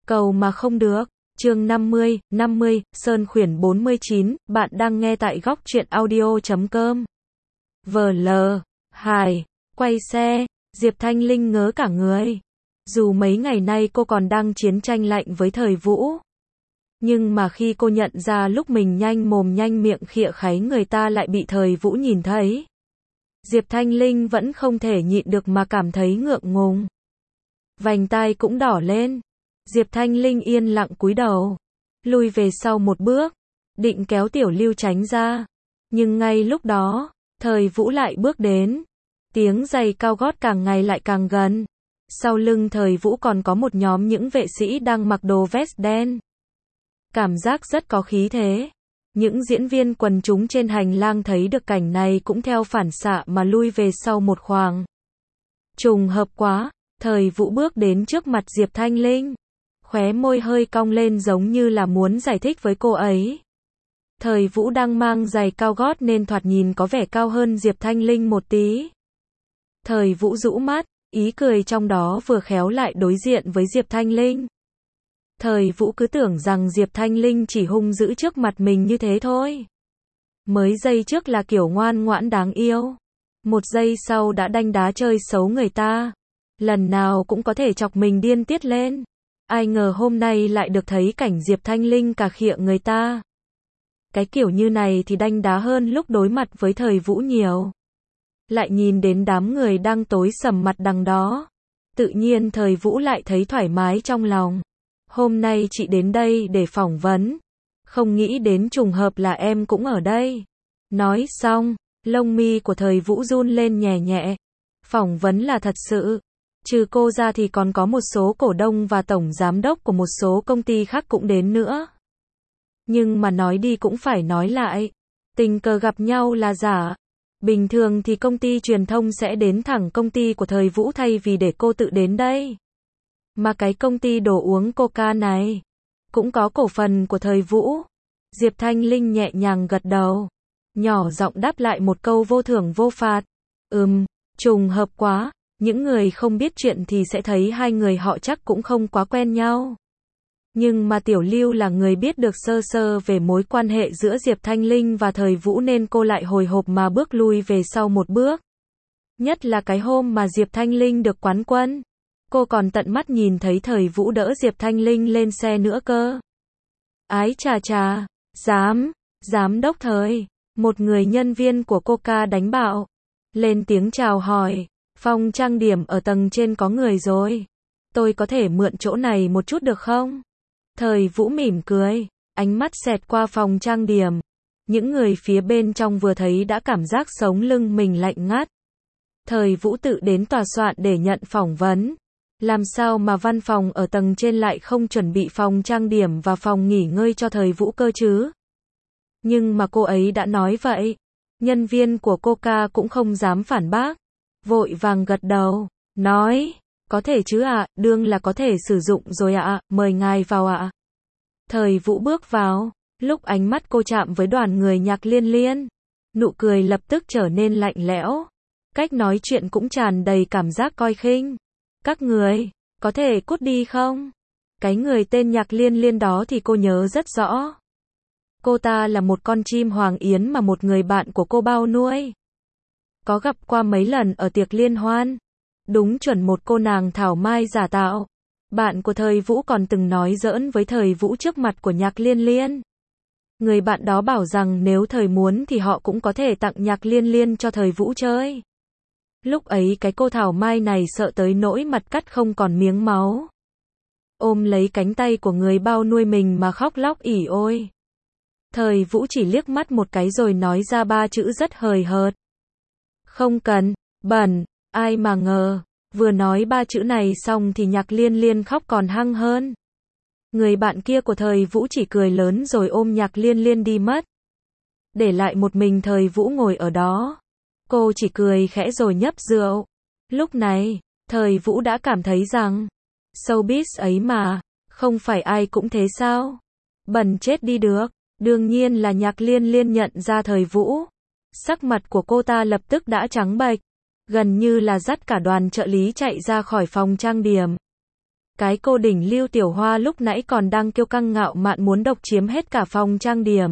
Cầu mà không được. Chương 50, Sơn Khuyển 49, bạn đang nghe tại góc truyện audio.com. VL, Hải, quay xe, Diệp Thanh Linh ngớ cả người. Dù mấy ngày nay cô còn đang chiến tranh lạnh với thời Vũ. Nhưng mà khi cô nhận ra lúc mình nhanh mồm nhanh miệng khịa kháy người ta lại bị thời Vũ nhìn thấy. Diệp Thanh Linh vẫn không thể nhịn được mà cảm thấy ngượng ngùng. Vành tai cũng đỏ lên. Diệp Thanh Linh yên lặng cúi đầu, lùi về sau một bước, định kéo Tiểu Lưu tránh ra. Nhưng ngay lúc đó, thời Vũ lại bước đến. Tiếng giày cao gót càng ngày lại càng gần. Sau lưng thời Vũ còn có một nhóm những vệ sĩ đang mặc đồ vest đen. Cảm giác rất có khí thế. Những diễn viên quần chúng trên hành lang thấy được cảnh này cũng theo phản xạ mà lui về sau một khoảng. Trùng hợp quá, thời Vũ bước đến trước mặt Diệp Thanh Linh. Khóe môi hơi cong lên giống như là muốn giải thích với cô ấy. Thời Vũ đang mang giày cao gót nên thoạt nhìn có vẻ cao hơn Diệp Thanh Linh một tí. Thời Vũ rũ mắt, ý cười trong đó vừa khéo lại đối diện với Diệp Thanh Linh. Thời Vũ cứ tưởng rằng Diệp Thanh Linh chỉ hung dữ trước mặt mình như thế thôi. Mới giây trước là kiểu ngoan ngoãn đáng yêu. Một giây sau đã đanh đá chơi xấu người ta. Lần nào cũng có thể chọc mình điên tiết lên. Ai ngờ hôm nay lại được thấy cảnh Diệp Thanh Linh cà khịa người ta. Cái kiểu như này thì đanh đá hơn lúc đối mặt với thời Vũ nhiều. Lại nhìn đến đám người đang tối sầm mặt đằng đó. Tự nhiên thời Vũ lại thấy thoải mái trong lòng. Hôm nay chị đến đây để phỏng vấn. Không nghĩ đến trùng hợp là em cũng ở đây. Nói xong, lông mi của thời Vũ run lên nhẹ nhẹ. Phỏng vấn là thật sự. Trừ cô ra thì còn có một số cổ đông và tổng giám đốc của một số công ty khác cũng đến nữa. Nhưng mà nói đi cũng phải nói lại. Tình cờ gặp nhau là giả. Bình thường thì công ty truyền thông sẽ đến thẳng công ty của thời Vũ thay vì để cô tự đến đây. Mà cái công ty đồ uống Coca này cũng có cổ phần của thời Vũ. Diệp Thanh Linh nhẹ nhàng gật đầu. Nhỏ giọng đáp lại một câu vô thưởng vô phạt. Trùng hợp quá. Những người không biết chuyện thì sẽ thấy hai người họ chắc cũng không quá quen nhau. Nhưng mà Tiểu Lưu là người biết được sơ sơ về mối quan hệ giữa Diệp Thanh Linh và thời Vũ nên cô lại hồi hộp mà bước lui về sau một bước. Nhất là cái hôm mà Diệp Thanh Linh được quán quân. Cô còn tận mắt nhìn thấy thời Vũ đỡ Diệp Thanh Linh lên xe nữa cơ. Ái chà chà, giám đốc thời, một người nhân viên của Coca đánh bạo. Lên tiếng chào hỏi. Phòng trang điểm ở tầng trên có người rồi. Tôi có thể mượn chỗ này một chút được không? Thời Vũ mỉm cười, ánh mắt xẹt qua phòng trang điểm. Những người phía bên trong vừa thấy đã cảm giác sống lưng mình lạnh ngắt. Thời Vũ tự đến tòa soạn để nhận phỏng vấn. Làm sao mà văn phòng ở tầng trên lại không chuẩn bị phòng trang điểm và phòng nghỉ ngơi cho thời Vũ cơ chứ? Nhưng mà cô ấy đã nói vậy. Nhân viên của Coca cũng không dám phản bác. Vội vàng gật đầu, nói, có thể chứ ạ, đương là có thể sử dụng rồi ạ, mời ngài vào ạ. Thời Vũ bước vào, lúc ánh mắt cô chạm với đoàn người Nhạc Liên Liên, nụ cười lập tức trở nên lạnh lẽo, cách nói chuyện cũng tràn đầy cảm giác coi khinh. Các người, có thể cút đi không? Cái người tên Nhạc Liên Liên đó thì cô nhớ rất rõ. Cô ta là một con chim hoàng yến mà một người bạn của cô bao nuôi. Có gặp qua mấy lần ở tiệc liên hoan. Đúng chuẩn một cô nàng thảo mai giả tạo. Bạn của thời Vũ còn từng nói giỡn với thời Vũ trước mặt của Nhạc Liên Liên. Người bạn đó bảo rằng nếu thời muốn thì họ cũng có thể tặng Nhạc Liên Liên cho thời Vũ chơi. Lúc ấy cái cô thảo mai này sợ tới nỗi mặt cắt không còn miếng máu. Ôm lấy cánh tay của người bao nuôi mình mà khóc lóc ỉ ôi. Thời Vũ chỉ liếc mắt một cái rồi nói ra ba chữ rất hời hợt. Không cần, bẩn, ai mà ngờ. Vừa nói ba chữ này xong thì Nhạc Liên Liên khóc còn hăng hơn. Người bạn kia của thời Vũ chỉ cười lớn rồi ôm Nhạc Liên Liên đi mất. Để lại một mình thời Vũ ngồi ở đó. Cô chỉ cười khẽ rồi nhấp rượu. Lúc này, thời Vũ đã cảm thấy rằng, showbiz ấy mà, không phải ai cũng thế sao? Bẩn chết đi được. Đương nhiên là Nhạc Liên Liên nhận ra thời Vũ. Sắc mặt của cô ta lập tức đã trắng bệch, gần như là dắt cả đoàn trợ lý chạy ra khỏi phòng trang điểm. Cái cô đỉnh Lưu Tiểu Hoa lúc nãy còn đang kiêu căng ngạo mạn muốn độc chiếm hết cả phòng trang điểm.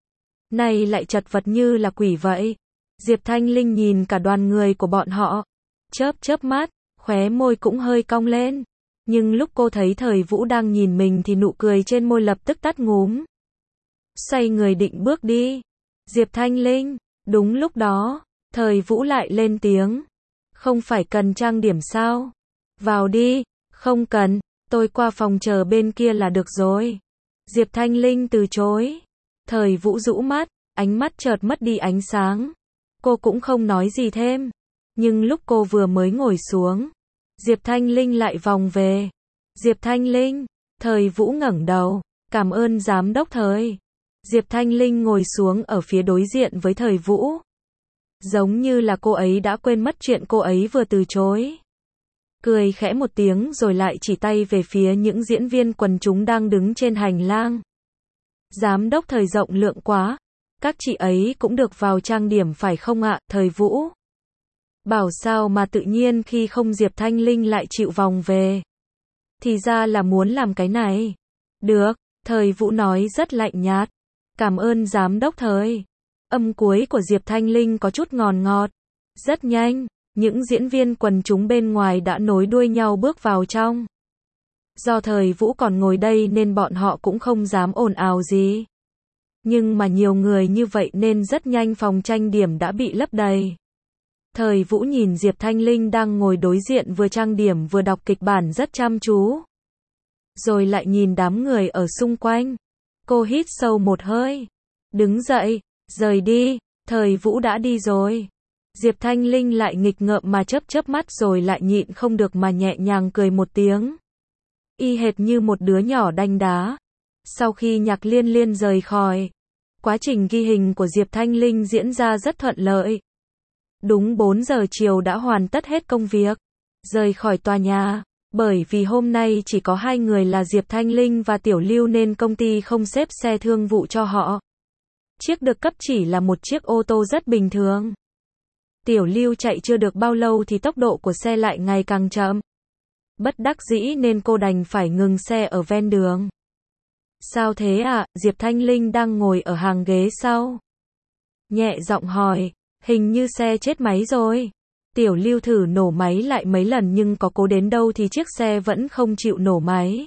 Này lại chật vật như là quỷ vậy. Diệp Thanh Linh nhìn cả đoàn người của bọn họ. Chớp chớp mắt, khóe môi cũng hơi cong lên. Nhưng lúc cô thấy Thời Vũ đang nhìn mình thì nụ cười trên môi lập tức tắt ngúm. Xoay người định bước đi. Diệp Thanh Linh, đúng lúc đó, Thời Vũ lại lên tiếng. Không phải cần trang điểm sao? Vào đi, không cần, tôi qua phòng chờ bên kia là được rồi. Diệp Thanh Linh từ chối. Thời Vũ rũ mắt, ánh mắt chợt mất đi ánh sáng. Cô cũng không nói gì thêm. Nhưng lúc cô vừa mới ngồi xuống, Diệp Thanh Linh lại vòng về. Diệp Thanh Linh, Thời Vũ ngẩng đầu, cảm ơn giám đốc Thời. Diệp Thanh Linh ngồi xuống ở phía đối diện với Thời Vũ. Giống như là cô ấy đã quên mất chuyện cô ấy vừa từ chối. Cười khẽ một tiếng rồi lại chỉ tay về phía những diễn viên quần chúng đang đứng trên hành lang. Giám đốc Thời rộng lượng quá. Các chị ấy cũng được vào trang điểm phải không ạ, Thời Vũ? Bảo sao mà tự nhiên khi không Diệp Thanh Linh lại chịu vòng về. Thì ra là muốn làm cái này. Được, Thời Vũ nói rất lạnh nhạt. Cảm ơn giám đốc Thời. Âm cuối của Diệp Thanh Linh có chút ngọt ngọt. Rất nhanh, những diễn viên quần chúng bên ngoài đã nối đuôi nhau bước vào trong. Do Thời Vũ còn ngồi đây nên bọn họ cũng không dám ồn ào gì. Nhưng mà nhiều người như vậy nên rất nhanh phòng trang điểm đã bị lấp đầy. Thời Vũ nhìn Diệp Thanh Linh đang ngồi đối diện vừa trang điểm vừa đọc kịch bản rất chăm chú. Rồi lại nhìn đám người ở xung quanh. Cô hít sâu một hơi. Đứng dậy, rời đi, Thời Vũ đã đi rồi. Diệp Thanh Linh lại nghịch ngợm mà chớp chớp mắt rồi lại nhịn không được mà nhẹ nhàng cười một tiếng. Y hệt như một đứa nhỏ đanh đá. Sau khi Nhạc Liên Liên rời khỏi, quá trình ghi hình của Diệp Thanh Linh diễn ra rất thuận lợi. Đúng 4 giờ chiều đã hoàn tất hết công việc, rời khỏi tòa nhà. Bởi vì hôm nay chỉ có 2 người là Diệp Thanh Linh và Tiểu Lưu nên công ty không xếp xe thương vụ cho họ. Chiếc được cấp chỉ là một chiếc ô tô rất bình thường. Tiểu Lưu chạy chưa được bao lâu thì tốc độ của xe lại ngày càng chậm. Bất đắc dĩ nên cô đành phải ngừng xe ở ven đường. Sao thế ạ? Diệp Thanh Linh đang ngồi ở hàng ghế sau. Nhẹ giọng hỏi, hình như xe chết máy rồi. Tiểu Lưu thử nổ máy lại mấy lần nhưng có cố đến đâu thì chiếc xe vẫn không chịu nổ máy.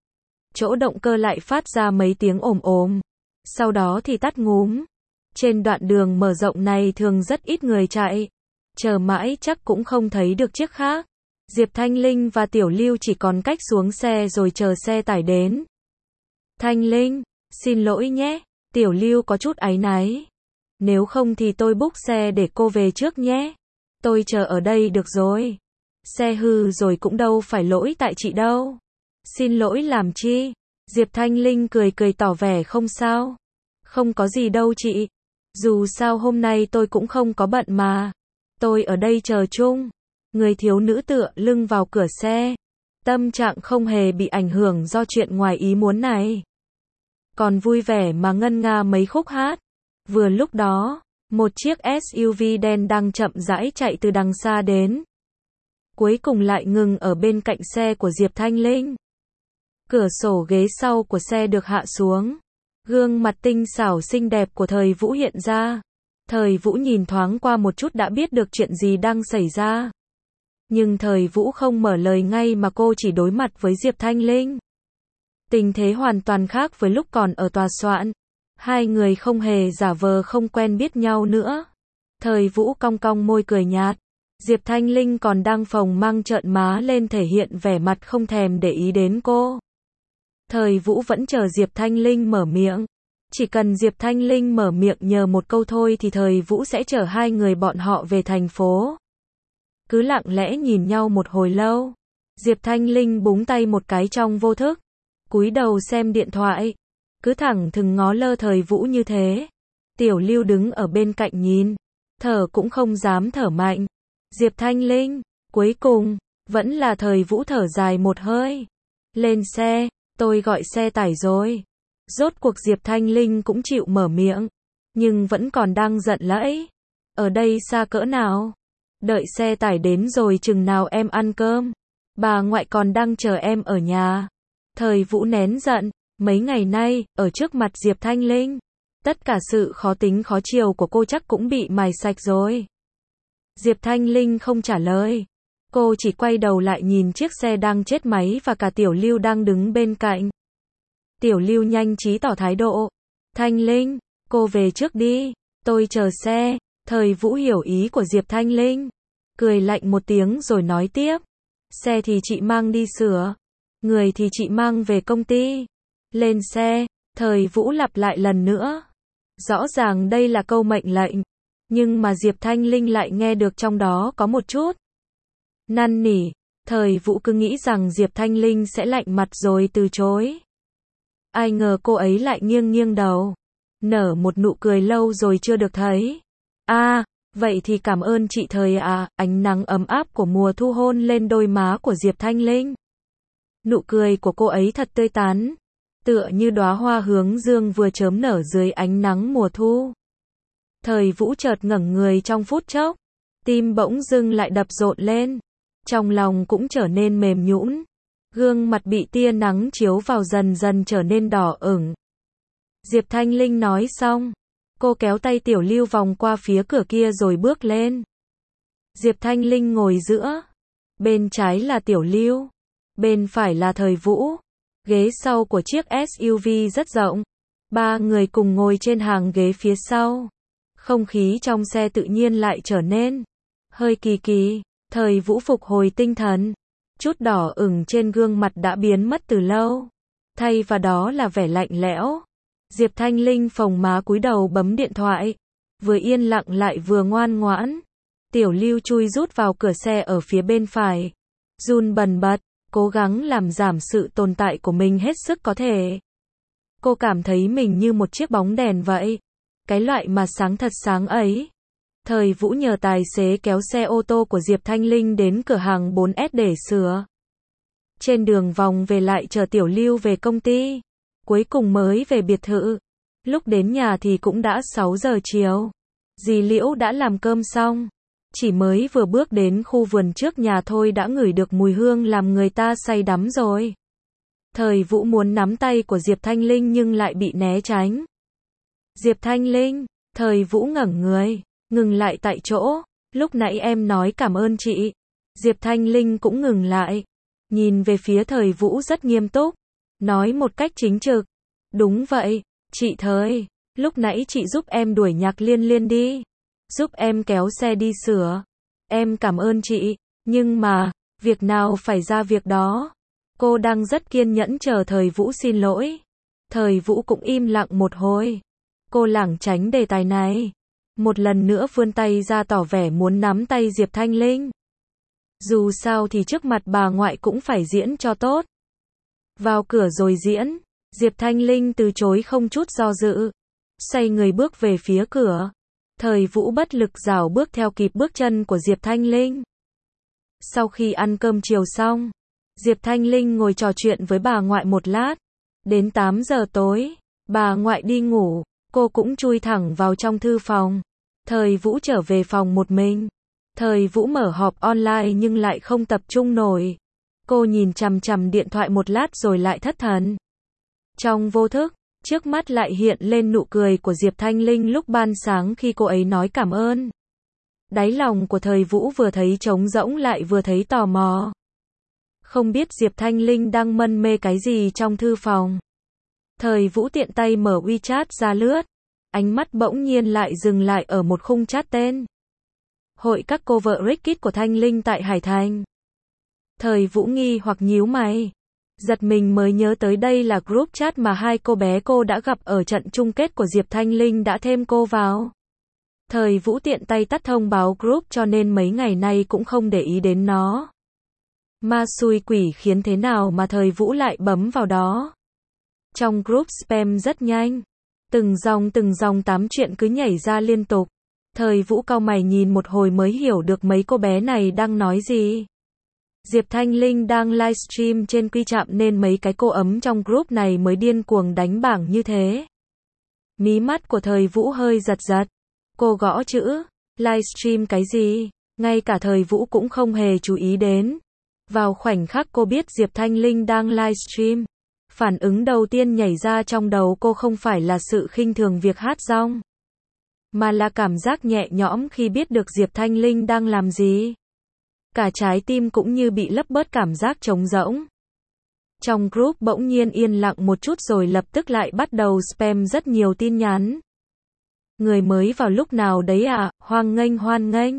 Chỗ động cơ lại phát ra mấy tiếng ồm ồm. Sau đó thì tắt ngúm. Trên đoạn đường mở rộng này thường rất ít người chạy. Chờ mãi chắc cũng không thấy được chiếc khác. Diệp Thanh Linh và Tiểu Lưu chỉ còn cách xuống xe rồi chờ xe tải đến. Thanh Linh, xin lỗi nhé. Tiểu Lưu có chút áy náy. Nếu không thì tôi book xe để cô về trước nhé. Tôi chờ ở đây được rồi. Xe hư rồi cũng đâu phải lỗi tại chị đâu. Xin lỗi làm chi? Diệp Thanh Linh cười cười tỏ vẻ không sao. Không có gì đâu chị. Dù sao hôm nay tôi cũng không có bận mà. Tôi ở đây chờ chung. Người thiếu nữ tựa lưng vào cửa xe. Tâm trạng không hề bị ảnh hưởng do chuyện ngoài ý muốn này. Còn vui vẻ mà ngân nga mấy khúc hát. Vừa lúc đó, một chiếc SUV đen đang chậm rãi chạy từ đằng xa đến. Cuối cùng lại ngừng ở bên cạnh xe của Diệp Thanh Linh. Cửa sổ ghế sau của xe được hạ xuống. Gương mặt tinh xảo xinh đẹp của Thời Vũ hiện ra. Thời Vũ nhìn thoáng qua một chút đã biết được chuyện gì đang xảy ra. Nhưng Thời Vũ không mở lời ngay mà cô chỉ đối mặt với Diệp Thanh Linh. Tình thế hoàn toàn khác với lúc còn ở tòa soạn. Hai người không hề giả vờ không quen biết nhau nữa. Thời Vũ cong cong môi cười nhạt. Diệp Thanh Linh còn đang phồng mang trợn má lên thể hiện vẻ mặt không thèm để ý đến cô. Thời Vũ vẫn chờ Diệp Thanh Linh mở miệng. Chỉ cần Diệp Thanh Linh mở miệng nhờ một câu thôi thì Thời Vũ sẽ chở hai người bọn họ về thành phố. Cứ lặng lẽ nhìn nhau một hồi lâu. Diệp Thanh Linh búng tay một cái trong vô thức. Cúi đầu xem điện thoại. Cứ thẳng thừng ngó lơ Thời Vũ như thế. Tiểu Lưu đứng ở bên cạnh nhìn. Thở cũng không dám thở mạnh. Diệp Thanh Linh. Cuối cùng, vẫn là Thời Vũ thở dài một hơi. Lên xe, tôi gọi xe tải rồi. Rốt cuộc Diệp Thanh Linh cũng chịu mở miệng. Nhưng vẫn còn đang giận lẫy. Ở đây xa cỡ nào? Đợi xe tải đến rồi chừng nào em ăn cơm. bà ngoại còn đang chờ em ở nhà. Thời Vũ nén giận, mấy ngày nay, ở trước mặt Diệp Thanh Linh, tất cả sự khó tính khó chiều của cô chắc cũng bị mài sạch rồi. Diệp Thanh Linh không trả lời. Cô chỉ quay đầu lại nhìn chiếc xe đang chết máy và cả Tiểu Lưu đang đứng bên cạnh. Tiểu Lưu nhanh trí tỏ thái độ. Thanh Linh, cô về trước đi, tôi chờ xe. Thời Vũ hiểu ý của Diệp Thanh Linh. Cười lạnh một tiếng rồi nói tiếp. Xe thì chị mang đi sửa. Người thì chị mang về công ty. Lên xe, Thời Vũ lặp lại lần nữa. Rõ ràng đây là câu mệnh lệnh. Nhưng mà Diệp Thanh Linh lại nghe được trong đó có một chút năn nỉ. Thời Vũ cứ nghĩ rằng Diệp Thanh Linh sẽ lạnh mặt rồi từ chối. Ai ngờ cô ấy lại nghiêng nghiêng đầu. Nở một nụ cười lâu rồi chưa được thấy. Vậy thì cảm ơn chị Thời à. Ánh nắng ấm áp của mùa thu hôn lên đôi má của Diệp Thanh Linh. Nụ cười của cô ấy thật tươi tắn. Tựa như đóa hoa hướng dương vừa chớm nở dưới ánh nắng mùa thu. Thời Vũ chợt ngẩng người trong phút chốc. Tim bỗng dưng lại đập rộn lên. Trong lòng cũng trở nên mềm nhũn. Gương mặt bị tia nắng chiếu vào dần dần trở nên đỏ ửng. Diệp Thanh Linh nói xong. Cô kéo tay Tiểu Lưu vòng qua phía cửa kia rồi bước lên. Diệp Thanh Linh ngồi giữa. Bên trái là Tiểu Lưu. Bên phải là Thời Vũ. Ghế sau của chiếc SUV rất rộng. Ba người cùng ngồi trên hàng ghế phía sau. Không khí trong xe tự nhiên lại trở nên hơi kỳ kỳ. Thời Vũ phục hồi tinh thần. Chút đỏ ửng trên gương mặt đã biến mất từ lâu. Thay vào đó là vẻ lạnh lẽo. Diệp Thanh Linh phồng má cúi đầu bấm điện thoại. Vừa yên lặng lại vừa ngoan ngoãn. Tiểu Lưu chui rút vào cửa xe ở phía bên phải. Run bần bật, cố gắng làm giảm sự tồn tại của mình hết sức có thể. Cô cảm thấy mình như một chiếc bóng đèn vậy. Cái loại mà sáng thật sáng ấy. Thời Vũ nhờ tài xế kéo xe ô tô của Diệp Thanh Linh đến cửa hàng 4S để sửa. Trên đường vòng về lại chờ Tiểu Lưu về công ty. Cuối cùng mới về biệt thự. Lúc đến nhà thì cũng đã 6 giờ chiều. Dì Liễu đã làm cơm xong. Chỉ mới vừa bước đến khu vườn trước nhà thôi đã ngửi được mùi hương làm người ta say đắm rồi. Thời Vũ muốn nắm tay của Diệp Thanh Linh nhưng lại bị né tránh. Diệp Thanh Linh, Thời Vũ ngẩng người, ngừng lại tại chỗ. Lúc nãy em nói cảm ơn chị. Diệp Thanh Linh cũng ngừng lại. Nhìn về phía Thời Vũ rất nghiêm túc. Nói một cách chính trực. Đúng vậy, chị Thời. Lúc nãy chị giúp em đuổi Nhạc Liên Liên đi. Giúp em kéo xe đi sửa. Em cảm ơn chị. Nhưng mà, việc nào phải ra việc đó. Cô đang rất kiên nhẫn chờ Thời Vũ xin lỗi. Thời Vũ cũng im lặng một hồi. Cô lảng tránh đề tài này. Một lần nữa vươn tay ra tỏ vẻ muốn nắm tay Diệp Thanh Linh. Dù sao thì trước mặt bà ngoại cũng phải diễn cho tốt. Vào cửa rồi diễn. Diệp Thanh Linh từ chối không chút do dự. Xoay người bước về phía cửa. Thời Vũ bất lực rảo bước theo kịp bước chân của Diệp Thanh Linh. Sau khi ăn cơm chiều xong, Diệp Thanh Linh ngồi trò chuyện với bà ngoại một lát. Đến 8 giờ tối, bà ngoại đi ngủ, cô cũng chui thẳng vào trong thư phòng. Thời Vũ trở về phòng một mình. Thời Vũ mở họp online nhưng lại không tập trung nổi. Cô nhìn chằm chằm điện thoại một lát rồi lại thất thần. Trong vô thức, trước mắt lại hiện lên nụ cười của Diệp Thanh Linh lúc ban sáng khi cô ấy nói cảm ơn. Đáy lòng của Thời Vũ vừa thấy trống rỗng lại vừa thấy tò mò. Không biết Diệp Thanh Linh đang mân mê cái gì trong thư phòng. Thời Vũ tiện tay mở WeChat ra lướt. Ánh mắt bỗng nhiên lại dừng lại ở một khung chat tên. Hội các cô vợ Rickit của Thanh Linh tại Hải Thành. Thời Vũ nghi hoặc nhíu mày. Giật mình mới nhớ tới đây là group chat mà hai cô bé cô đã gặp ở trận chung kết của Diệp Thanh Linh đã thêm cô vào. Thời Vũ tiện tay tắt thông báo group cho nên mấy ngày nay cũng không để ý đến nó. Ma xui quỷ khiến thế nào mà Thời Vũ lại bấm vào đó. Trong group spam rất nhanh. Từng dòng tám chuyện cứ nhảy ra liên tục. Thời Vũ cau mày nhìn một hồi mới hiểu được mấy cô bé này đang nói gì. Diệp Thanh Linh đang livestream trên Quy Trạm nên mấy cái cô ấm trong group này mới điên cuồng đánh bảng như thế. Mí mắt của Thời Vũ hơi giật giật. Cô gõ chữ, livestream cái gì? Ngay cả Thời Vũ cũng không hề chú ý đến. Vào khoảnh khắc cô biết Diệp Thanh Linh đang livestream, phản ứng đầu tiên nhảy ra trong đầu cô không phải là sự khinh thường việc hát rong, mà là cảm giác nhẹ nhõm khi biết được Diệp Thanh Linh đang làm gì. Cả trái tim cũng như bị lấp bớt cảm giác trống rỗng. Trong group bỗng nhiên yên lặng một chút rồi lập tức lại bắt đầu spam rất nhiều tin nhắn. Người mới vào lúc nào đấy à, hoan nghênh.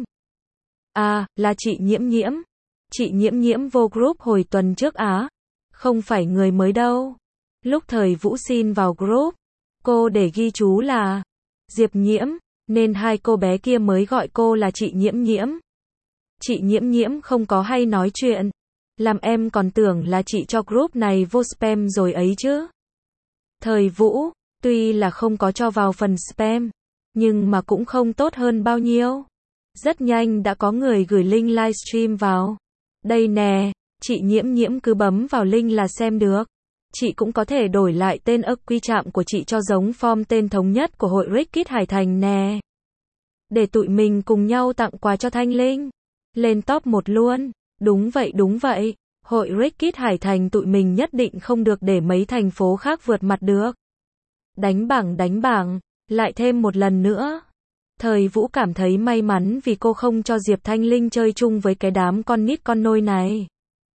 À, là chị Nhiễm Nhiễm. Chị Nhiễm Nhiễm vô group hồi tuần trước á. Không phải người mới đâu. Lúc thời Vũ xin vào group, cô để ghi chú là Diệp Nhiễm, nên hai cô bé kia mới gọi cô là chị Nhiễm Nhiễm. Chị Nhiễm Nhiễm không có hay nói chuyện, làm em còn tưởng là chị cho group này vô spam rồi ấy chứ. Thời Vũ, tuy là không có cho vào phần spam, nhưng mà cũng không tốt hơn bao nhiêu. Rất nhanh đã có người gửi link livestream vào. Đây nè, chị Nhiễm Nhiễm cứ bấm vào link là xem được. Chị cũng có thể đổi lại tên quy trạm của chị cho giống form tên thống nhất của hội Rickit Hải Thành nè. Để tụi mình cùng nhau tặng quà cho Thanh Linh. Lên top 1 luôn. Đúng vậy. Hội Rickit Hải Thành tụi mình nhất định không được để mấy thành phố khác vượt mặt được. Đánh bảng, lại thêm một lần nữa. Thời Vũ cảm thấy may mắn vì cô không cho Diệp Thanh Linh chơi chung với cái đám con nít con nôi này.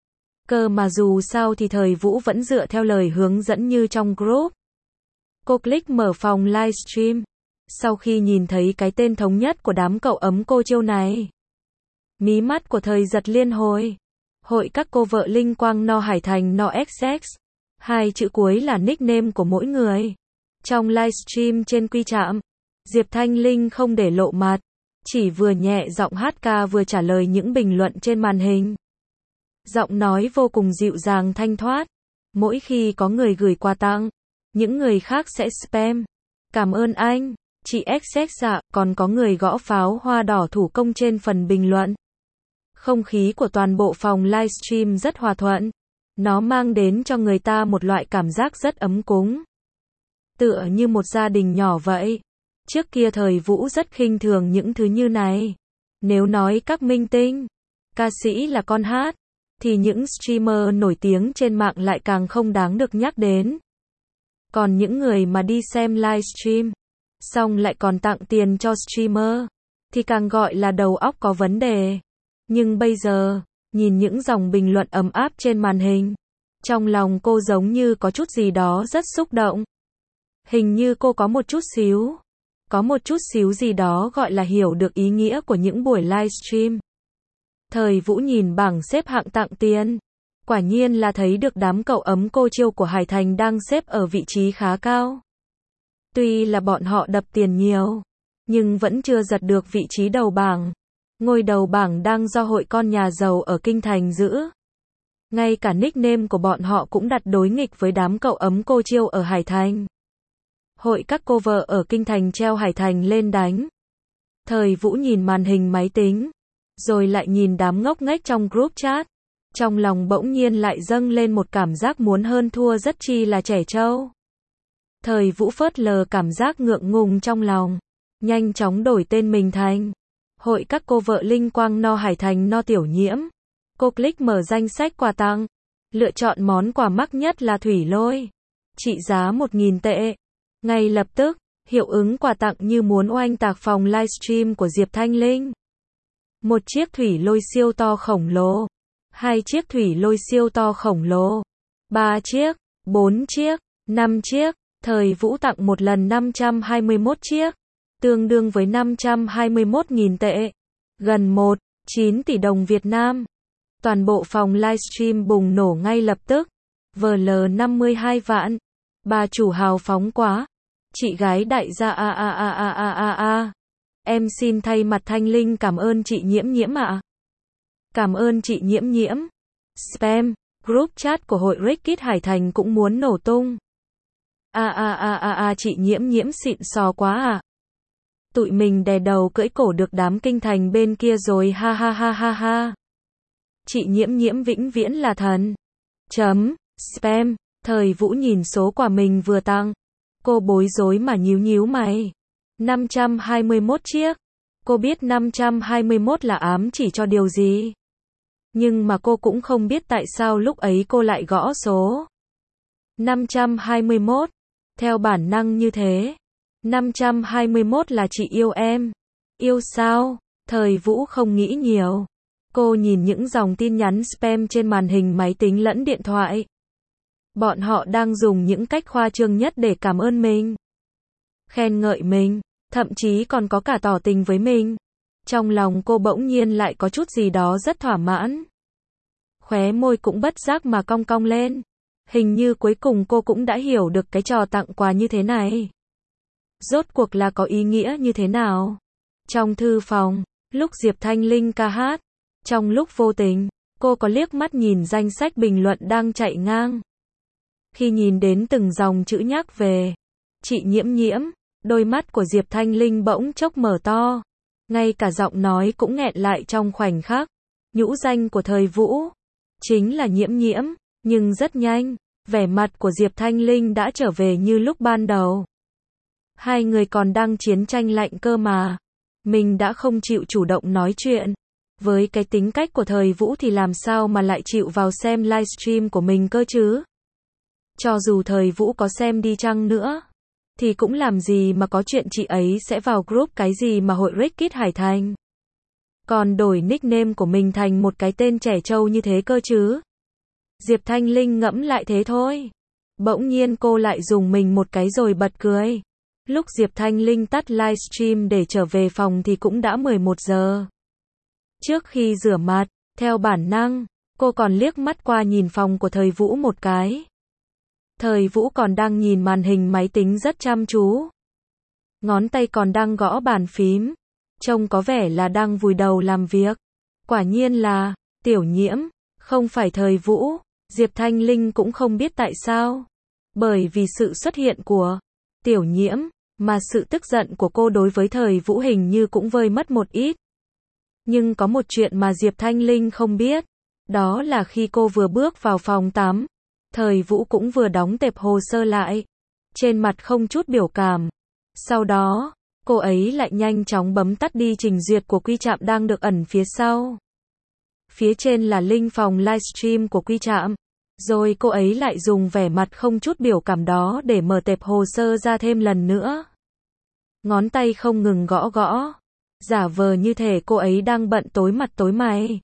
Cơ mà dù sao thì Thời Vũ vẫn dựa theo lời hướng dẫn như trong group. Cô click mở phòng livestream. Sau khi nhìn thấy cái tên thống nhất của đám cậu ấm cô chiêu này, mí mắt của Thời giật liên hồi. Hội các cô vợ Linh Quang No Hải Thành No XX. Hai chữ cuối là nickname của mỗi người. Trong livestream trên quy trạm, Diệp Thanh Linh không để lộ mặt, chỉ vừa nhẹ giọng hát ca vừa trả lời những bình luận trên màn hình. Giọng nói vô cùng dịu dàng thanh thoát. Mỗi khi có người gửi quà tặng, những người khác sẽ spam. Cảm ơn anh, chị XX ạ, còn có người gõ pháo hoa đỏ thủ công trên phần bình luận. Không khí của toàn bộ phòng livestream rất hòa thuận. Nó mang đến cho người ta một loại cảm giác rất ấm cúng. Tựa như một gia đình nhỏ vậy. Trước kia Thời Vũ rất khinh thường những thứ như này. Nếu nói các minh tinh, ca sĩ là con hát, thì những streamer nổi tiếng trên mạng lại càng không đáng được nhắc đến. Còn những người mà đi xem livestream, xong lại còn tặng tiền cho streamer, thì càng gọi là đầu óc có vấn đề. Nhưng bây giờ, nhìn những dòng bình luận ấm áp trên màn hình, trong lòng cô giống như có chút gì đó rất xúc động. Hình như cô có một chút xíu gì đó gọi là hiểu được ý nghĩa của những buổi livestream. Thời Vũ nhìn bảng xếp hạng tặng tiền. Quả nhiên là thấy được đám cậu ấm cô chiêu của Hải Thành đang xếp ở vị trí khá cao. Tuy là bọn họ đập tiền nhiều, nhưng vẫn chưa giật được vị trí đầu bảng. Ngôi đầu bảng đang do hội con nhà giàu ở Kinh Thành giữ. Ngay cả nickname của bọn họ cũng đặt đối nghịch với đám cậu ấm cô chiêu ở Hải Thành. Hội các cô vợ ở Kinh Thành treo Hải Thành lên đánh. Thời Vũ nhìn màn hình máy tính, rồi lại nhìn đám ngốc nghếch trong group chat. Trong lòng bỗng nhiên lại dâng lên một cảm giác muốn hơn thua rất chi là trẻ trâu. Thời Vũ phớt lờ cảm giác ngượng ngùng trong lòng, nhanh chóng đổi tên mình thành Hội các cô vợ Linh Quang No Hải Thành No Tiểu Nhiễm. Cô click mở danh sách quà tặng, lựa chọn món quà mắc nhất là thủy lôi, trị giá 1.000 tệ. Ngay lập tức, hiệu ứng quà tặng như muốn oanh tạc phòng livestream của Diệp Thanh Linh. Một chiếc thủy lôi siêu to khổng lồ, 2 chiếc thủy lôi siêu to khổng lồ, 3 chiếc, 4 chiếc, 5 chiếc. Thời Vũ tặng một lần 521 chiếc, tương đương với 521.000 tệ, gần 1,9 tỷ đồng Việt Nam. Toàn bộ phòng livestream bùng nổ ngay lập tức. VL 52 vạn. Bà chủ hào phóng quá. Chị gái đại gia Em xin thay mặt Thanh Linh cảm ơn chị Nhiễm Nhiễm ạ. Cảm ơn chị Nhiễm Nhiễm. Spam, group chat của hội Rickit Hải Thành cũng muốn nổ tung. Chị Nhiễm Nhiễm xịn sò quá à. Tụi mình đè đầu cưỡi cổ được đám Kinh Thành bên kia rồi ha. Chị Nhiễm Nhiễm vĩnh viễn là thần. Spam, Thời Vũ nhìn số quà mình vừa tặng. Cô bối rối mà nhíu mày. 521 chiếc. Cô biết 521 là ám chỉ cho điều gì. Nhưng mà cô cũng không biết tại sao lúc ấy cô lại gõ số 521. Theo bản năng như thế. 521 là chị yêu em. Yêu sao? Thời Vũ không nghĩ nhiều. Cô nhìn những dòng tin nhắn spam trên màn hình máy tính lẫn điện thoại. Bọn họ đang dùng những cách khoa trương nhất để cảm ơn mình, khen ngợi mình, thậm chí còn có cả tỏ tình với mình. Trong lòng cô bỗng nhiên lại có chút gì đó rất thỏa mãn. Khóe môi cũng bất giác mà cong cong lên. Hình như cuối cùng cô cũng đã hiểu được cái trò tặng quà như thế này rốt cuộc là có ý nghĩa như thế nào. Trong thư phòng, lúc Diệp Thanh Linh ca hát, trong lúc vô tình, cô có liếc mắt nhìn danh sách bình luận đang chạy ngang. Khi nhìn đến từng dòng chữ nhắc về chị Nhiễm Nhiễm, đôi mắt của Diệp Thanh Linh bỗng chốc mở to. Ngay cả giọng nói cũng nghẹn lại trong khoảnh khắc. Nhũ danh của Thời Vũ chính là Nhiễm Nhiễm, nhưng rất nhanh, vẻ mặt của Diệp Thanh Linh đã trở về như lúc ban đầu. Hai người còn đang chiến tranh lạnh cơ mà. Mình đã không chịu chủ động nói chuyện. Với cái tính cách của Thời Vũ thì làm sao mà lại chịu vào xem livestream của mình cơ chứ? Cho dù Thời Vũ có xem đi chăng nữa, thì cũng làm gì mà có chuyện chị ấy sẽ vào group cái gì mà hội Rickit Hải Thành. Còn đổi nickname của mình thành một cái tên trẻ trâu như thế cơ chứ. Diệp Thanh Linh ngẫm lại thế thôi. Bỗng nhiên cô lại dùng mình một cái rồi bật cười. Lúc Diệp Thanh Linh tắt livestream để trở về phòng thì cũng đã 11 giờ. Trước khi rửa mặt, theo bản năng, cô còn liếc mắt qua nhìn phòng của Thời Vũ một cái. Thời Vũ còn đang nhìn màn hình máy tính rất chăm chú. Ngón tay còn đang gõ bàn phím. Trông có vẻ là đang vùi đầu làm việc. Quả nhiên là Tiểu Nhiễm, không phải Thời Vũ. Diệp Thanh Linh cũng không biết tại sao. Bởi vì sự xuất hiện của Tiểu Nhiễm, mà sự tức giận của cô đối với Thời Vũ hình như cũng vơi mất một ít. Nhưng có một chuyện mà Diệp Thanh Linh không biết. Đó là khi cô vừa bước vào phòng tắm, Thời Vũ cũng vừa đóng tệp hồ sơ lại. Trên mặt không chút biểu cảm. Sau đó, cô ấy lại nhanh chóng bấm tắt đi trình duyệt của Quy Trạm đang được ẩn phía sau. Phía trên là link phòng livestream của Quy Trạm. Rồi cô ấy lại dùng vẻ mặt không chút biểu cảm đó để mở tệp hồ sơ ra thêm lần nữa. Ngón tay không ngừng gõ gõ. Giả vờ như thể cô ấy đang bận tối mặt tối mày.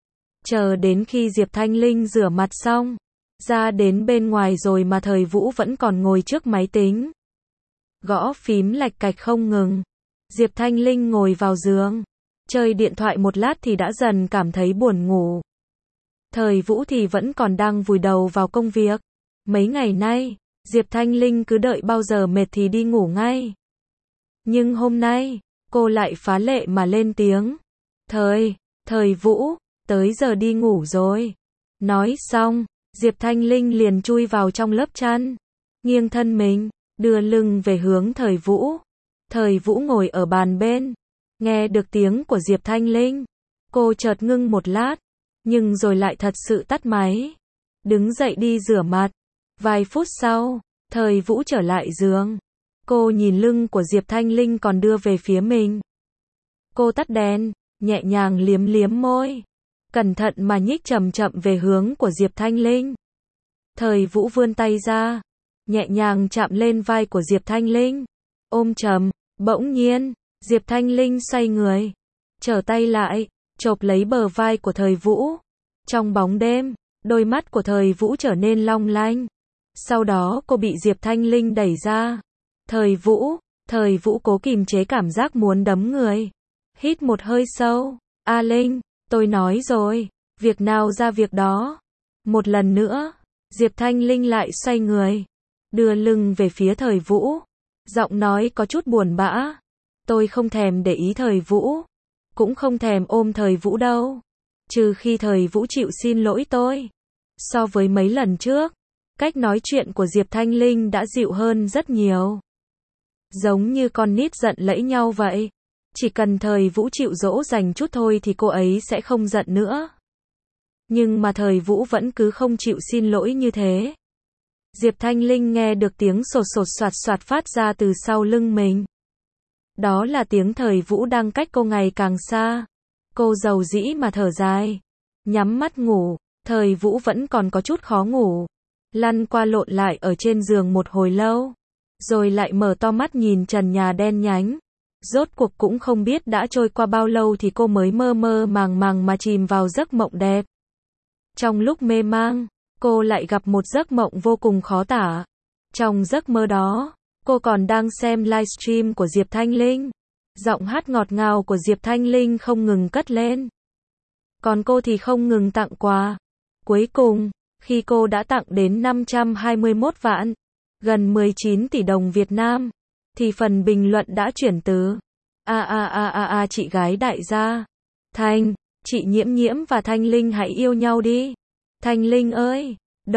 Chờ đến khi Diệp Thanh Linh rửa mặt xong, ra đến bên ngoài rồi mà Thời Vũ vẫn còn ngồi trước máy tính. Gõ phím lạch cạch không ngừng. Diệp Thanh Linh ngồi vào giường, chơi điện thoại một lát thì đã dần cảm thấy buồn ngủ. Thời Vũ thì vẫn còn đang vùi đầu vào công việc. Mấy ngày nay, Diệp Thanh Linh cứ đợi bao giờ mệt thì đi ngủ ngay. Nhưng hôm nay, cô lại phá lệ mà lên tiếng. Thời Vũ, tới giờ đi ngủ rồi. Nói xong, Diệp Thanh Linh liền chui vào trong lớp chăn. Nghiêng thân mình, đưa lưng về hướng Thời Vũ. Thời Vũ ngồi ở bàn bên. Nghe được tiếng của Diệp Thanh Linh. Cô chợt ngưng một lát. Nhưng rồi lại thật sự tắt máy. Đứng dậy đi rửa mặt. Vài phút sau, Thời Vũ trở lại giường. Cô nhìn lưng của Diệp Thanh Linh còn đưa về phía mình. Cô tắt đèn, nhẹ nhàng liếm liếm môi. Cẩn thận mà nhích chậm chậm về hướng của Diệp Thanh Linh. Thời Vũ vươn tay ra, nhẹ nhàng chạm lên vai của Diệp Thanh Linh. Ôm chầm, bỗng nhiên, Diệp Thanh Linh xoay người. Trở tay lại, chộp lấy bờ vai của Thời Vũ. Trong bóng đêm, đôi mắt của Thời Vũ trở nên long lanh. Sau đó cô bị Diệp Thanh Linh đẩy ra. Thời Vũ cố kìm chế cảm giác muốn đấm người. Hít một hơi sâu. A Linh, tôi nói rồi, việc nào ra việc đó. Một lần nữa, Diệp Thanh Linh lại xoay người, đưa lưng về phía Thời Vũ. Giọng nói có chút buồn bã. Tôi không thèm để ý Thời Vũ. Cũng không thèm ôm Thời Vũ đâu. Trừ khi Thời Vũ chịu xin lỗi tôi. So với mấy lần trước, cách nói chuyện của Diệp Thanh Linh đã dịu hơn rất nhiều. Giống như con nít giận lẫy nhau vậy. Chỉ cần Thời Vũ chịu dỗ dành chút thôi thì cô ấy sẽ không giận nữa. Nhưng mà Thời Vũ vẫn cứ không chịu xin lỗi như thế. Diệp Thanh Linh nghe được tiếng sột sột soạt soạt phát ra từ sau lưng mình. Đó là tiếng Thời Vũ đang cách cô ngày càng xa. Cô dầu dĩ mà thở dài. nhắm mắt ngủ, Thời Vũ vẫn còn có chút khó ngủ. Lăn qua lộn lại ở trên giường một hồi lâu. Rồi lại mở to mắt nhìn trần nhà đen nhánh. Rốt cuộc cũng không biết đã trôi qua bao lâu thì cô mới mơ mơ màng màng mà chìm vào giấc mộng đẹp. Trong lúc mê mang, cô lại gặp một giấc mộng vô cùng khó tả. Trong giấc mơ đó, cô còn đang xem livestream của Diệp Thanh Linh. Giọng hát ngọt ngào của Diệp Thanh Linh không ngừng cất lên. Còn cô thì không ngừng tặng quà. Cuối cùng, khi cô đã tặng đến 521 vạn, gần 19 tỷ đồng Việt Nam, thì phần bình luận đã chuyển từ chị gái đại gia thành chị Nhiễm Nhiễm và Thanh Linh hãy yêu nhau đi. Thanh Linh ơi,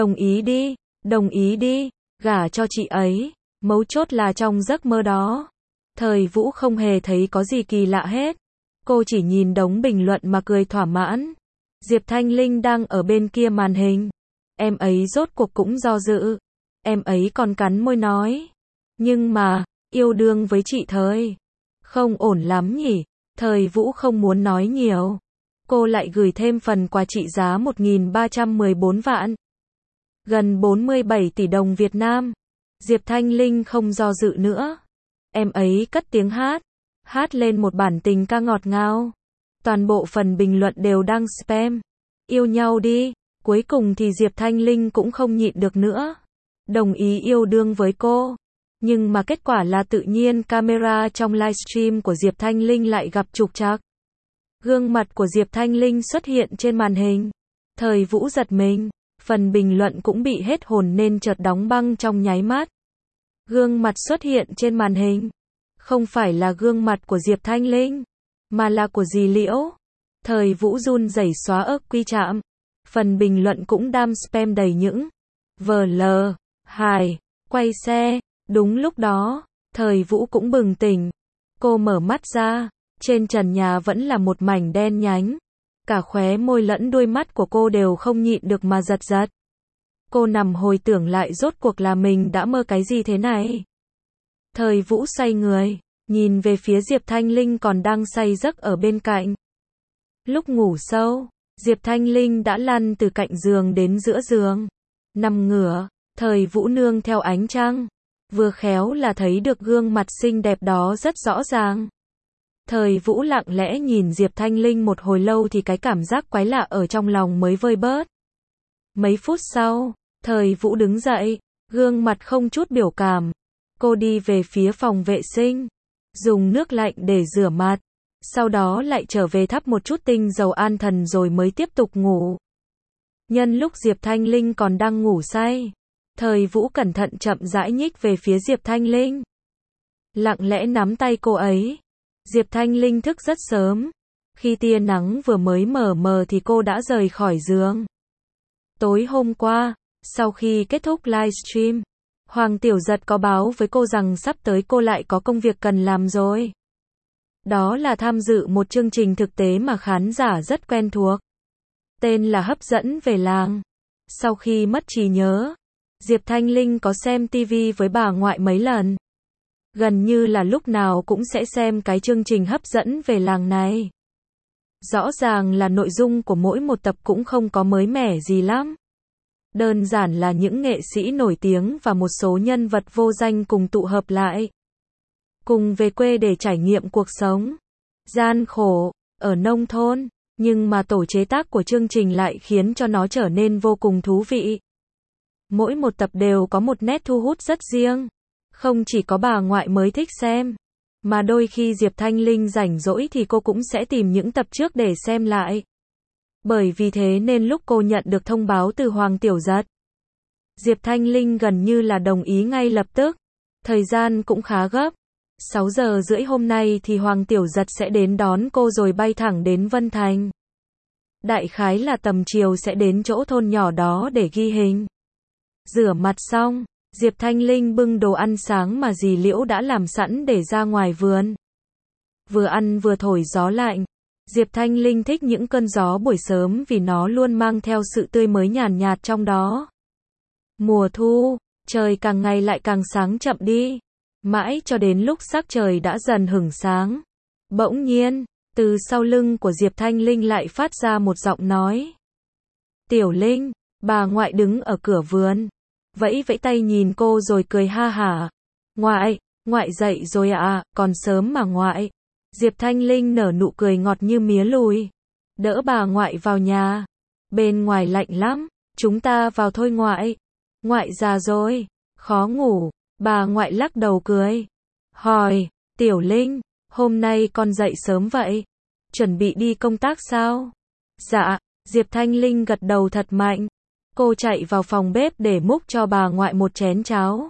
đồng ý đi, gả cho chị ấy. Mấu chốt là trong giấc mơ đó, Thời Vũ không hề thấy có gì kỳ lạ hết. Cô chỉ nhìn đống bình luận mà cười thỏa mãn. Diệp Thanh Linh đang ở bên kia màn hình. Em ấy rốt cuộc cũng do dự. Em ấy còn cắn môi nói. Nhưng mà, yêu đương với chị Thời. Không ổn lắm nhỉ. Thời Vũ không muốn nói nhiều. Cô lại gửi thêm phần quà trị giá 1.314 vạn. Gần 47 tỷ đồng Việt Nam. Diệp Thanh Linh không do dự nữa. Em ấy cất tiếng hát lên một bản tình ca ngọt ngào. Toàn bộ phần bình luận đều đang spam. Yêu nhau đi. Cuối cùng thì Diệp Thanh Linh cũng không nhịn được nữa. Đồng ý yêu đương với cô. Nhưng mà kết quả là tự nhiên camera trong livestream của Diệp Thanh Linh lại gặp trục trặc. Gương mặt của Diệp Thanh Linh xuất hiện trên màn hình. Thời Vũ giật mình. Phần bình luận cũng bị hết hồn nên chợt đóng băng trong nháy mắt. Gương mặt xuất hiện trên màn hình. Không phải là gương mặt của Diệp Thanh Linh, mà là của dì Liễu. Thời Vũ run rẩy xóa ức quy chạm. Phần bình luận cũng đam spam đầy những VL, hài, quay xe. Đúng lúc đó, Thời Vũ cũng bừng tỉnh. Cô mở mắt ra, trên trần nhà vẫn là một mảnh đen nhánh. Cả khóe môi lẫn đuôi mắt của cô đều không nhịn được mà giật giật. Cô nằm hồi tưởng lại rốt cuộc là mình đã mơ cái gì thế này. Thời Vũ xoay người, nhìn về phía Diệp Thanh Linh còn đang say giấc ở bên cạnh. Lúc ngủ sâu, Diệp Thanh Linh đã lăn từ cạnh giường đến giữa giường. Nằm ngửa, Thời Vũ nương theo ánh trăng. Vừa khéo là thấy được gương mặt xinh đẹp đó rất rõ ràng. Thời Vũ lặng lẽ nhìn Diệp Thanh Linh một hồi lâu thì cái cảm giác quái lạ ở trong lòng mới vơi bớt. Mấy phút sau, Thời Vũ đứng dậy, gương mặt không chút biểu cảm. Cô đi về phía phòng vệ sinh, dùng nước lạnh để rửa mặt, sau đó lại trở về thắp một chút tinh dầu an thần rồi mới tiếp tục ngủ. Nhân lúc Diệp Thanh Linh còn đang ngủ say, Thời Vũ cẩn thận chậm rãi nhích về phía Diệp Thanh Linh. Lặng lẽ nắm tay cô ấy. Diệp Thanh Linh thức rất sớm. Khi tia nắng vừa mới mờ mờ thì cô đã rời khỏi giường. Tối hôm qua, sau khi kết thúc livestream, Hoàng Tiểu Giật có báo với cô rằng sắp tới cô lại có công việc cần làm rồi. Đó là tham dự một chương trình thực tế mà khán giả rất quen thuộc. Tên là Hấp dẫn về làng. Sau khi mất trí nhớ, Diệp Thanh Linh có xem TV với bà ngoại mấy lần. Gần như là lúc nào cũng sẽ xem cái chương trình Hấp dẫn về làng này. Rõ ràng là nội dung của mỗi một tập cũng không có mới mẻ gì lắm. Đơn giản là những nghệ sĩ nổi tiếng và một số nhân vật vô danh cùng tụ hợp lại. Cùng về quê để trải nghiệm cuộc sống gian khổ ở nông thôn, nhưng mà tổ chế tác của chương trình lại khiến cho nó trở nên vô cùng thú vị. Mỗi một tập đều có một nét thu hút rất riêng. Không chỉ có bà ngoại mới thích xem, mà đôi khi Diệp Thanh Linh rảnh rỗi thì cô cũng sẽ tìm những tập trước để xem lại. Bởi vì thế nên lúc cô nhận được thông báo từ Hoàng Tiểu Giật, Diệp Thanh Linh gần như là đồng ý ngay lập tức. Thời gian cũng khá gấp. 6 giờ rưỡi hôm nay thì Hoàng Tiểu Giật sẽ đến đón cô rồi bay thẳng đến Vân Thành. Đại khái là tầm chiều sẽ đến chỗ thôn nhỏ đó để ghi hình. Rửa mặt xong, Diệp Thanh Linh bưng đồ ăn sáng mà dì Liễu đã làm sẵn để ra ngoài vườn. Vừa ăn vừa thổi gió lạnh. Diệp Thanh Linh thích những cơn gió buổi sớm vì nó luôn mang theo sự tươi mới nhàn nhạt trong đó. Mùa thu, trời càng ngày lại càng sáng chậm đi. Mãi cho đến lúc sắc trời đã dần hửng sáng. Bỗng nhiên, từ sau lưng của Diệp Thanh Linh lại phát ra một giọng nói. Tiểu Linh, bà ngoại đứng ở cửa vườn, vẫy vẫy tay nhìn cô rồi cười ha hả. Ngoại dậy rồi ạ, còn sớm mà ngoại. Diệp Thanh Linh nở nụ cười ngọt như mía lùi, đỡ bà ngoại vào nhà. Bên ngoài lạnh lắm, chúng ta vào thôi ngoại. Ngoại già rồi, khó ngủ. Bà ngoại lắc đầu cười. Hỏi, Tiểu Linh, hôm nay con dậy sớm vậy? Chuẩn bị đi công tác sao? Dạ, Diệp Thanh Linh gật đầu thật mạnh. Cô chạy vào phòng bếp để múc cho bà ngoại một chén cháo.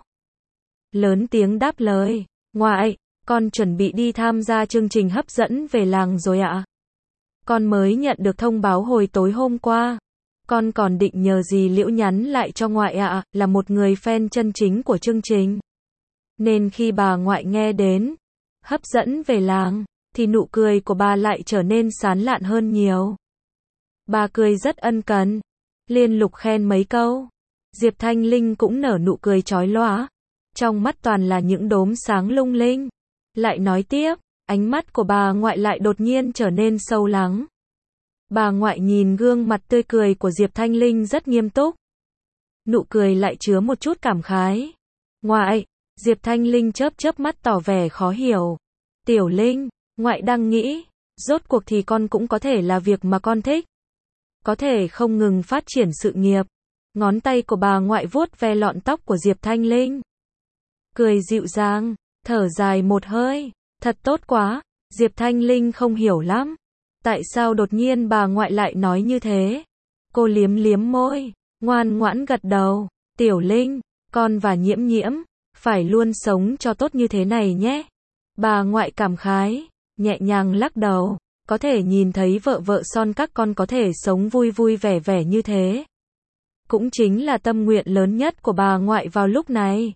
Lớn tiếng đáp lời, ngoại, con chuẩn bị đi tham gia chương trình hấp dẫn về làng rồi ạ. Con mới nhận được thông báo hồi tối hôm qua. Con còn định nhờ dì Liễu nhắn lại cho ngoại ạ, là một người fan chân chính của chương trình. Nên khi bà ngoại nghe đến hấp dẫn về làng, thì nụ cười của bà lại trở nên sán lạn hơn nhiều. Bà cười rất ân cần, liên tục khen mấy câu. Diệp Thanh Linh cũng nở nụ cười chói lóa, trong mắt toàn là những đốm sáng lung linh. Lại nói tiếp, ánh mắt của bà ngoại lại đột nhiên trở nên sâu lắng. Bà ngoại nhìn gương mặt tươi cười của Diệp Thanh Linh rất nghiêm túc. Nụ cười lại chứa một chút cảm khái. Ngoại, Diệp Thanh Linh chớp chớp mắt tỏ vẻ khó hiểu. Tiểu Linh, ngoại đang nghĩ, rốt cuộc thì con cũng có thể là việc mà con thích. Có thể không ngừng phát triển sự nghiệp. Ngón tay của bà ngoại vuốt ve lọn tóc của Diệp Thanh Linh. Cười dịu dàng, thở dài một hơi. Thật tốt quá. Diệp Thanh Linh không hiểu lắm. Tại sao đột nhiên bà ngoại lại nói như thế? Cô liếm liếm môi, ngoan ngoãn gật đầu. Tiểu Linh, con và Nhiễm Nhiễm phải luôn sống cho tốt như thế này nhé. Bà ngoại cảm khái, nhẹ nhàng lắc đầu. Có thể nhìn thấy vợ son các con có thể sống vui vui vẻ vẻ như thế. Cũng chính là tâm nguyện lớn nhất của bà ngoại vào lúc này.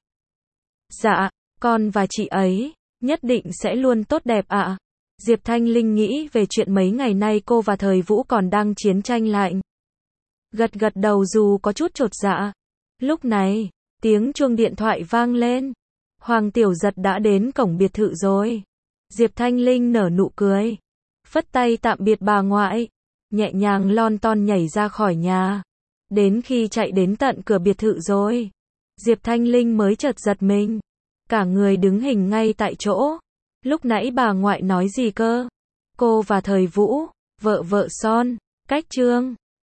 Dạ, con và chị ấy nhất định sẽ luôn tốt đẹp ạ. Diệp Thanh Linh nghĩ về chuyện mấy ngày nay cô và Thời Vũ còn đang chiến tranh lạnh. Gật gật đầu dù có chút chột dạ. Lúc này, tiếng chuông điện thoại vang lên. Hoàng Tiểu Giật đã đến cổng biệt thự rồi. Diệp Thanh Linh nở nụ cười, phất tay tạm biệt bà ngoại, nhẹ nhàng lon ton nhảy ra khỏi nhà. Đến khi chạy đến tận cửa biệt thự rồi, Diệp Thanh Linh mới chợt giật mình, cả người đứng hình ngay tại chỗ. Lúc nãy bà ngoại nói gì cơ? Cô và Thời Vũ, vợ son, cách chương